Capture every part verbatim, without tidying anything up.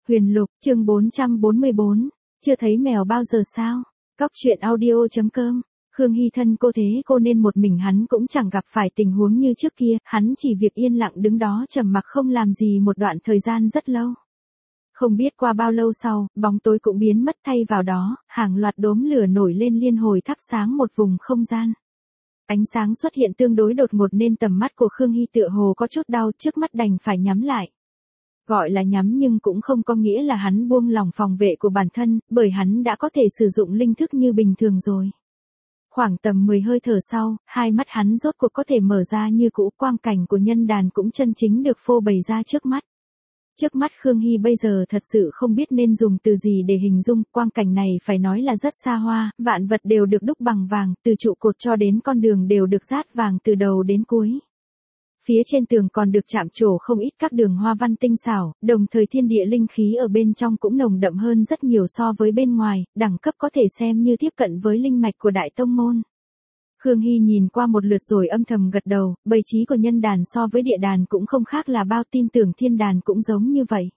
Huyền Lục, chương bốn trăm bốn mươi bốn, chưa thấy mèo bao giờ sao? Cóc truyện audio.com. Khương Hy thân cô thế cô nên một mình hắn cũng chẳng gặp phải tình huống như trước kia, hắn chỉ việc yên lặng đứng đó trầm mặc không làm gì một đoạn thời gian rất lâu. Không biết qua bao lâu sau, bóng tối cũng biến mất, thay vào đó, hàng loạt đốm lửa nổi lên liên hồi thắp sáng một vùng không gian. Ánh sáng xuất hiện tương đối đột ngột nên tầm mắt của Khương Hy tựa hồ có chút đau, trước mắt đành phải nhắm lại. Gọi là nhắm nhưng cũng không có nghĩa là hắn buông lỏng phòng vệ của bản thân, bởi hắn đã có thể sử dụng linh thức như bình thường rồi. Khoảng tầm mười hơi thở sau, hai mắt hắn rốt cuộc có thể mở ra như cũ, quang cảnh của nhân đàn cũng chân chính được phô bày ra trước mắt. Trước mắt Khương Hy bây giờ thật sự không biết nên dùng từ gì để hình dung, quang cảnh này phải nói là rất xa hoa, vạn vật đều được đúc bằng vàng, từ trụ cột cho đến con đường đều được dát vàng từ đầu đến cuối. Phía trên tường còn được chạm trổ không ít các đường hoa văn tinh xảo, đồng thời thiên địa linh khí ở bên trong cũng nồng đậm hơn rất nhiều so với bên ngoài, đẳng cấp có thể xem như tiếp cận với linh mạch của đại tông môn. Khương Hy nhìn qua một lượt rồi âm thầm gật đầu, bày trí của nhân đàn so với địa đàn cũng không khác là bao, tin tưởng thiên đàn cũng giống như vậy.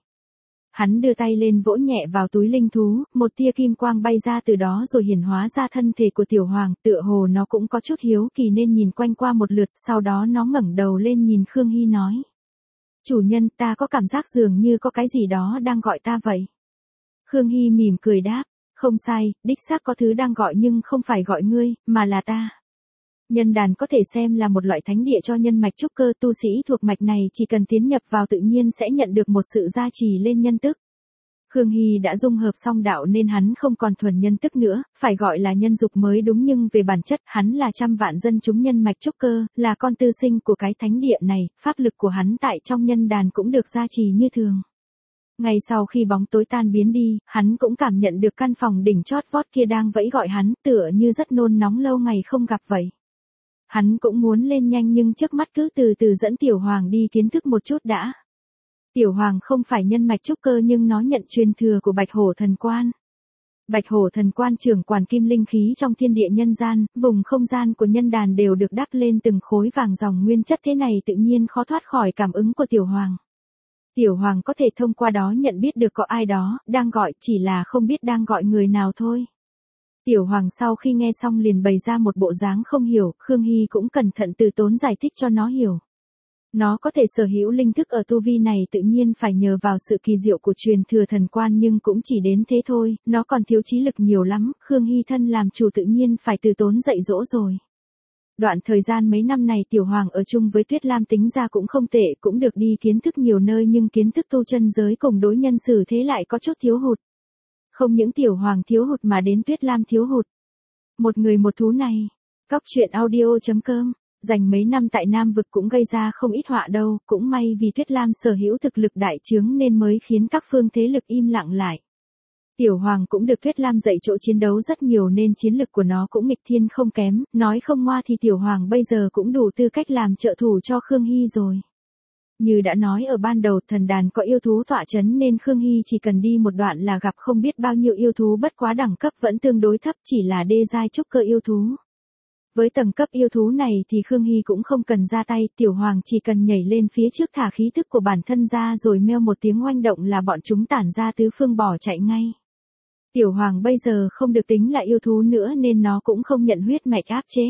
Hắn đưa tay lên vỗ nhẹ vào túi linh thú, một tia kim quang bay ra từ đó rồi hiển hóa ra thân thể của tiểu hoàng, tựa hồ nó cũng có chút hiếu kỳ nên nhìn quanh qua một lượt, sau đó nó ngẩng đầu lên nhìn Khương Hy nói. Chủ nhân, ta có cảm giác dường như có cái gì đó đang gọi ta vậy. Khương Hy mỉm cười đáp, không sai, đích xác có thứ đang gọi nhưng không phải gọi ngươi, mà là ta. Nhân đàn có thể xem là một loại thánh địa cho nhân mạch trúc cơ, tu sĩ thuộc mạch này chỉ cần tiến nhập vào tự nhiên sẽ nhận được một sự gia trì lên nhân tức. Khương Hy đã dung hợp song đạo nên hắn không còn thuần nhân tức nữa, phải gọi là nhân dục mới đúng, nhưng về bản chất hắn là trăm vạn dân chúng nhân mạch trúc cơ, là con tư sinh của cái thánh địa này, pháp lực của hắn tại trong nhân đàn cũng được gia trì như thường. Ngay sau khi bóng tối tan biến đi, hắn cũng cảm nhận được căn phòng đỉnh chót vót kia đang vẫy gọi hắn, tựa như rất nôn nóng lâu ngày không gặp vậy. Hắn cũng muốn lên nhanh nhưng trước mắt cứ từ từ dẫn Tiểu Hoàng đi kiến thức một chút đã. Tiểu Hoàng không phải nhân mạch trúc cơ nhưng nó nhận truyền thừa của Bạch Hổ Thần Quan. Bạch Hổ Thần Quan trưởng quản kim linh khí trong thiên địa nhân gian, vùng không gian của nhân đàn đều được đắp lên từng khối vàng dòng nguyên chất, thế này tự nhiên khó thoát khỏi cảm ứng của Tiểu Hoàng. Tiểu Hoàng có thể thông qua đó nhận biết được có ai đó đang gọi, chỉ là không biết đang gọi người nào thôi. Tiểu Hoàng sau khi nghe xong liền bày ra một bộ dáng không hiểu, Khương Hy cũng cẩn thận từ tốn giải thích cho nó hiểu. Nó có thể sở hữu linh thức ở tu vi này tự nhiên phải nhờ vào sự kỳ diệu của truyền thừa thần quan nhưng cũng chỉ đến thế thôi, nó còn thiếu trí lực nhiều lắm, Khương Hy thân làm chủ tự nhiên phải từ tốn dạy dỗ rồi. Đoạn thời gian mấy năm này Tiểu Hoàng ở chung với Tuyết Lam tính ra cũng không tệ, cũng được đi kiến thức nhiều nơi nhưng kiến thức tu chân giới cùng đối nhân xử thế lại có chút thiếu hụt. Không những Tiểu Hoàng thiếu hụt mà đến Tuyết Lam thiếu hụt. Một người một thú này, cóc truyện audio.com, dành mấy năm tại Nam Vực cũng gây ra không ít họa đâu, cũng may vì Tuyết Lam sở hữu thực lực đại trướng nên mới khiến các phương thế lực im lặng lại. Tiểu Hoàng cũng được Tuyết Lam dạy chỗ chiến đấu rất nhiều nên chiến lực của nó cũng nghịch thiên không kém, nói không ngoa thì Tiểu Hoàng bây giờ cũng đủ tư cách làm trợ thủ cho Khương Hy rồi. Như đã nói ở ban đầu, thần đàn có yêu thú tọa chấn nên Khương Hy chỉ cần đi một đoạn là gặp không biết bao nhiêu yêu thú, bất quá đẳng cấp vẫn tương đối thấp, chỉ là đê giai trúc cơ yêu thú. Với tầng cấp yêu thú này thì Khương Hy cũng không cần ra tay, Tiểu Hoàng chỉ cần nhảy lên phía trước thả khí thức của bản thân ra rồi meo một tiếng oanh động là bọn chúng tản ra tứ phương bỏ chạy ngay. Tiểu Hoàng bây giờ không được tính là yêu thú nữa nên nó cũng không nhận huyết mạch áp chế.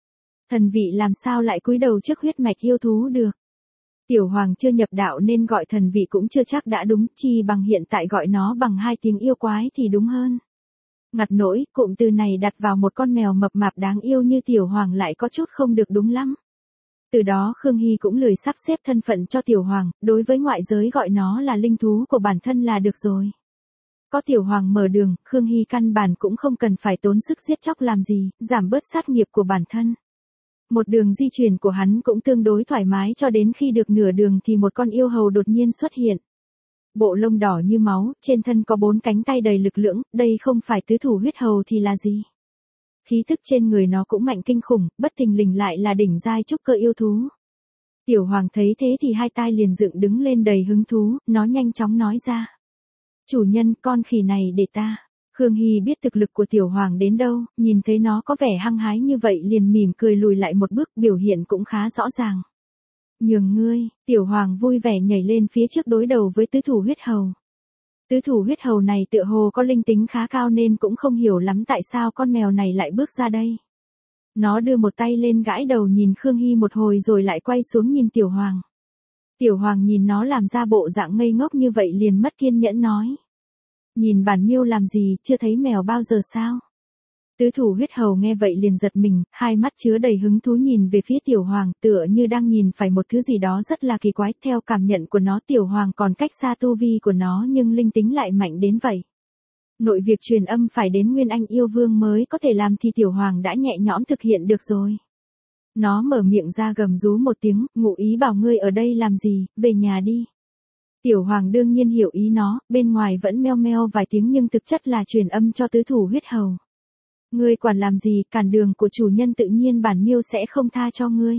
Thần vị làm sao lại cúi đầu trước huyết mạch yêu thú được. Tiểu Hoàng chưa nhập đạo nên gọi thần vị cũng chưa chắc đã đúng, chi bằng hiện tại gọi nó bằng hai tiếng yêu quái thì đúng hơn. Ngặt nỗi, cụm từ này đặt vào một con mèo mập mạp đáng yêu như Tiểu Hoàng lại có chút không được đúng lắm. Từ đó Khương Hy cũng lười sắp xếp thân phận cho Tiểu Hoàng, đối với ngoại giới gọi nó là linh thú của bản thân là được rồi. Có Tiểu Hoàng mở đường, Khương Hy căn bản cũng không cần phải tốn sức giết chóc làm gì, giảm bớt sát nghiệp của bản thân. Một đường di chuyển của hắn cũng tương đối thoải mái cho đến khi được nửa đường thì một con yêu hầu đột nhiên xuất hiện. Bộ lông đỏ như máu, trên thân có bốn cánh tay đầy lực lưỡng, đây không phải tứ thủ huyết hầu thì là gì? Khí thức trên người nó cũng mạnh kinh khủng, bất thình lình lại là đỉnh giai trúc cơ yêu thú. Tiểu Hoàng thấy thế thì hai tai liền dựng đứng lên đầy hứng thú, nó nhanh chóng nói ra. Chủ nhân, con khỉ này để ta. Khương Hy biết thực lực của Tiểu Hoàng đến đâu, nhìn thấy nó có vẻ hăng hái như vậy liền mỉm cười lùi lại một bước, biểu hiện cũng khá rõ ràng. Nhường ngươi, Tiểu Hoàng vui vẻ nhảy lên phía trước đối đầu với tứ thủ huyết hầu. Tứ thủ huyết hầu này tựa hồ có linh tính khá cao nên cũng không hiểu lắm tại sao con mèo này lại bước ra đây. Nó đưa một tay lên gãi đầu nhìn Khương Hy một hồi rồi lại quay xuống nhìn Tiểu Hoàng. Tiểu Hoàng nhìn nó làm ra bộ dạng ngây ngốc như vậy liền mất kiên nhẫn nói. Nhìn bản miêu làm gì, chưa thấy mèo bao giờ sao? Tứ thủ huyết hầu nghe vậy liền giật mình, hai mắt chứa đầy hứng thú nhìn về phía Tiểu Hoàng, tựa như đang nhìn phải một thứ gì đó rất là kỳ quái. Theo cảm nhận của nó, Tiểu Hoàng còn cách xa tu vi của nó nhưng linh tính lại mạnh đến vậy. Nội việc truyền âm phải đến Nguyên Anh yêu vương mới có thể làm thì Tiểu Hoàng đã nhẹ nhõm thực hiện được rồi. Nó mở miệng ra gầm rú một tiếng, ngụ ý bảo ngươi ở đây làm gì, về nhà đi. Tiểu Hoàng đương nhiên hiểu ý nó, bên ngoài vẫn meo meo vài tiếng nhưng thực chất là truyền âm cho tứ thủ huyết hầu. Ngươi quản làm gì, cản đường của chủ nhân tự nhiên bản miêu sẽ không tha cho ngươi.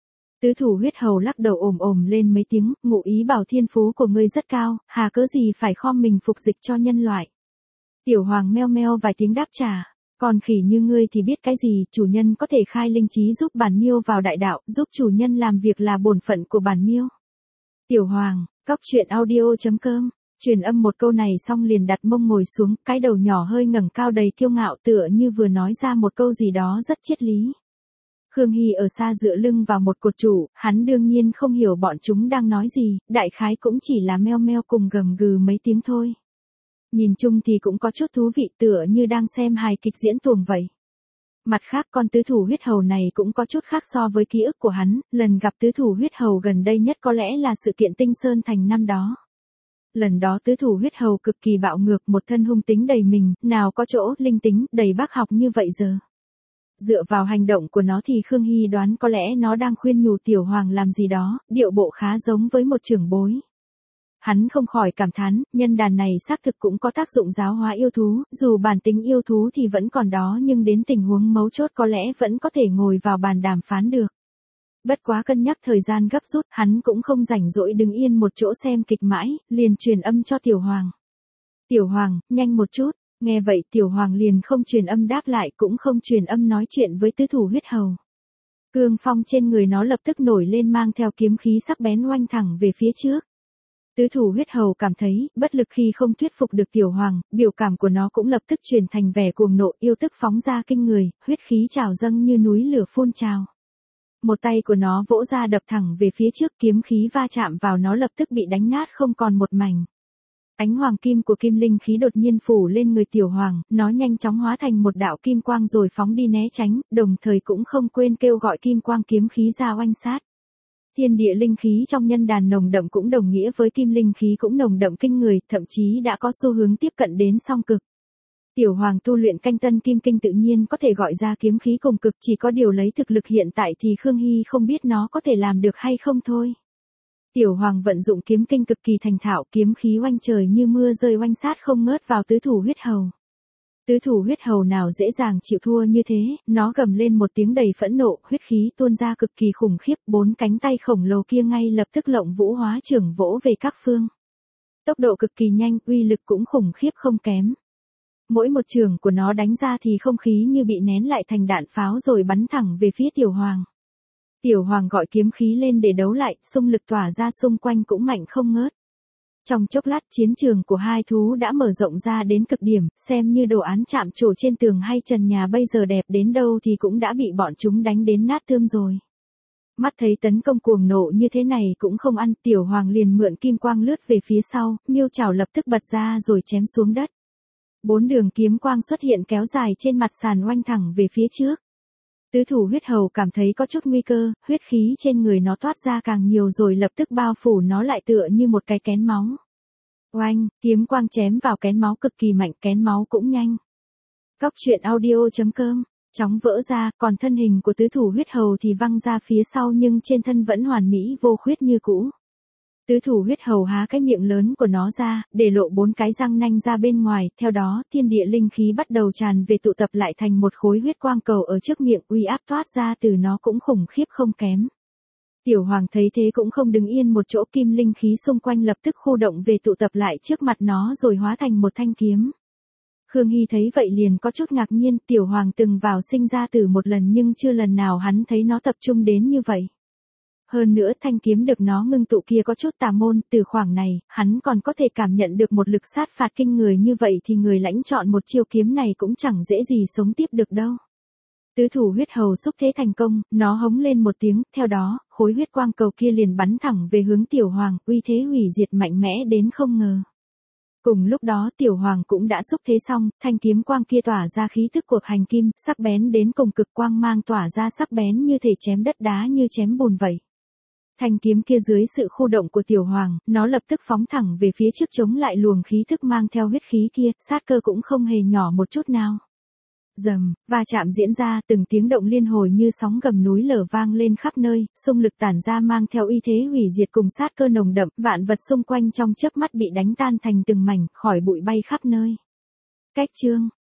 Tứ thủ huyết hầu lắc đầu ồm ồm lên mấy tiếng, ngụ ý bảo thiên phú của ngươi rất cao, hà cớ gì phải khom mình phục dịch cho nhân loại. Tiểu Hoàng meo meo vài tiếng đáp trả, còn khỉ như ngươi thì biết cái gì, chủ nhân có thể khai linh trí giúp bản miêu vào đại đạo, giúp chủ nhân làm việc là bổn phận của bản miêu. Tiểu Hoàng, cóc truyện audio chấm com, truyền âm một câu này xong liền đặt mông ngồi xuống, cái đầu nhỏ hơi ngẩng cao đầy kiêu ngạo tựa như vừa nói ra một câu gì đó rất triết lý. Khương Hy ở xa dựa lưng vào một cột trụ, hắn đương nhiên không hiểu bọn chúng đang nói gì, đại khái cũng chỉ là meo meo cùng gầm gừ mấy tiếng thôi. Nhìn chung thì cũng có chút thú vị tựa như đang xem hài kịch diễn tuồng vậy. Mặt khác con tứ thủ huyết hầu này cũng có chút khác so với ký ức của hắn, lần gặp tứ thủ huyết hầu gần đây nhất có lẽ là sự kiện Tinh Sơn Thành năm đó. Lần đó tứ thủ huyết hầu cực kỳ bạo ngược, một thân hung tính đầy mình, nào có chỗ linh tính đầy bác học như vậy giờ. Dựa vào hành động của nó thì Khương Hy đoán có lẽ nó đang khuyên nhủ Tiểu Hoàng làm gì đó, điệu bộ khá giống với một trưởng bối. Hắn không khỏi cảm thán, nhân đàn này xác thực cũng có tác dụng giáo hóa yêu thú, dù bản tính yêu thú thì vẫn còn đó nhưng đến tình huống mấu chốt có lẽ vẫn có thể ngồi vào bàn đàm phán được. Bất quá cân nhắc thời gian gấp rút, hắn cũng không rảnh rỗi đứng yên một chỗ xem kịch mãi, liền truyền âm cho Tiểu Hoàng. Tiểu Hoàng, nhanh một chút, nghe vậy Tiểu Hoàng liền không truyền âm đáp lại cũng không truyền âm nói chuyện với tứ thủ huyết hầu. Cương phong trên người nó lập tức nổi lên mang theo kiếm khí sắc bén oanh thẳng về phía trước. Tứ thủ huyết hầu cảm thấy bất lực khi không thuyết phục được Tiểu Hoàng, biểu cảm của nó cũng lập tức chuyển thành vẻ cuồng nộ yêu tức phóng ra kinh người, huyết khí trào dâng như núi lửa phun trào. Một tay của nó vỗ ra đập thẳng về phía trước, kiếm khí va chạm vào nó lập tức bị đánh nát không còn một mảnh. Ánh hoàng kim của kim linh khí đột nhiên phủ lên người Tiểu Hoàng, nó nhanh chóng hóa thành một đạo kim quang rồi phóng đi né tránh, đồng thời cũng không quên kêu gọi kim quang kiếm khí ra oanh sát. Thiên địa linh khí trong nhân đàn nồng đậm cũng đồng nghĩa với kim linh khí cũng nồng đậm kinh người, thậm chí đã có xu hướng tiếp cận đến song cực. Tiểu Hoàng tu luyện canh tân kim kinh tự nhiên có thể gọi ra kiếm khí cùng cực, chỉ có điều lấy thực lực hiện tại thì Khương Hy không biết nó có thể làm được hay không thôi. Tiểu Hoàng vận dụng kiếm kinh cực kỳ thành thạo, kiếm khí oanh trời như mưa rơi oanh sát không ngớt vào tứ thủ huyết hầu. Tứ thủ huyết hầu nào dễ dàng chịu thua như thế, nó gầm lên một tiếng đầy phẫn nộ, huyết khí tuôn ra cực kỳ khủng khiếp, bốn cánh tay khổng lồ kia ngay lập tức lộng vũ hóa trưởng vỗ về các phương. Tốc độ cực kỳ nhanh, uy lực cũng khủng khiếp không kém. Mỗi một trường của nó đánh ra thì không khí như bị nén lại thành đạn pháo rồi bắn thẳng về phía Tiểu Hoàng. Tiểu Hoàng gọi kiếm khí lên để đấu lại, xung lực tỏa ra xung quanh cũng mạnh không ngớt. Trong chốc lát chiến trường của hai thú đã mở rộng ra đến cực điểm, xem như đồ án chạm trổ trên tường hay trần nhà bây giờ đẹp đến đâu thì cũng đã bị bọn chúng đánh đến nát tươm rồi. Mắt thấy tấn công cuồng nộ như thế này cũng không ăn, Tiểu Hoàng liền mượn kim quang lướt về phía sau, miêu chảo lập tức bật ra rồi chém xuống đất. Bốn đường kiếm quang xuất hiện kéo dài trên mặt sàn oanh thẳng về phía trước. Tứ thủ huyết hầu cảm thấy có chút nguy cơ, huyết khí trên người nó toát ra càng nhiều rồi lập tức bao phủ nó lại tựa như một cái kén máu. Oanh, kiếm quang chém vào kén máu cực kỳ mạnh, kén máu cũng nhanh. Cóc truyện audio chấm com, chóng vỡ ra, còn thân hình của tứ thủ huyết hầu thì văng ra phía sau nhưng trên thân vẫn hoàn mỹ vô khuyết như cũ. Tứ thủ huyết hầu há cái miệng lớn của nó ra, để lộ bốn cái răng nanh ra bên ngoài, theo đó thiên địa linh khí bắt đầu tràn về tụ tập lại thành một khối huyết quang cầu ở trước miệng, uy áp toát ra từ nó cũng khủng khiếp không kém. Tiểu Hoàng thấy thế cũng không đứng yên một chỗ, kim linh khí xung quanh lập tức khu động về tụ tập lại trước mặt nó rồi hóa thành một thanh kiếm. Khương Hy thấy vậy liền có chút ngạc nhiên, Tiểu Hoàng từng vào sinh ra tử một lần nhưng chưa lần nào hắn thấy nó tập trung đến như vậy. Hơn nữa thanh kiếm được nó ngưng tụ kia có chút tà môn, từ khoảng này, hắn còn có thể cảm nhận được một lực sát phạt kinh người như vậy thì người lãnh chọn một chiêu kiếm này cũng chẳng dễ gì sống tiếp được đâu. Tứ thủ huyết hầu xúc thế thành công, nó hống lên một tiếng, theo đó, khối huyết quang cầu kia liền bắn thẳng về hướng Tiểu Hoàng, uy thế hủy diệt mạnh mẽ đến không ngờ. Cùng lúc đó Tiểu Hoàng cũng đã xúc thế xong, thanh kiếm quang kia tỏa ra khí thức cuộc hành kim, sắc bén đến cùng cực, quang mang tỏa ra sắc bén như thể chém đất đá như chém bùn vậy. Thanh kiếm kia dưới sự khu động của Tiểu Hoàng, nó lập tức phóng thẳng về phía trước chống lại luồng khí thức mang theo huyết khí kia, sát cơ cũng không hề nhỏ một chút nào. Rầm, va chạm diễn ra, từng tiếng động liên hồi như sóng gầm núi lở vang lên khắp nơi, xung lực tản ra mang theo uy thế hủy diệt cùng sát cơ nồng đậm, vạn vật xung quanh trong chớp mắt bị đánh tan thành từng mảnh, khỏi bụi bay khắp nơi. Cách chương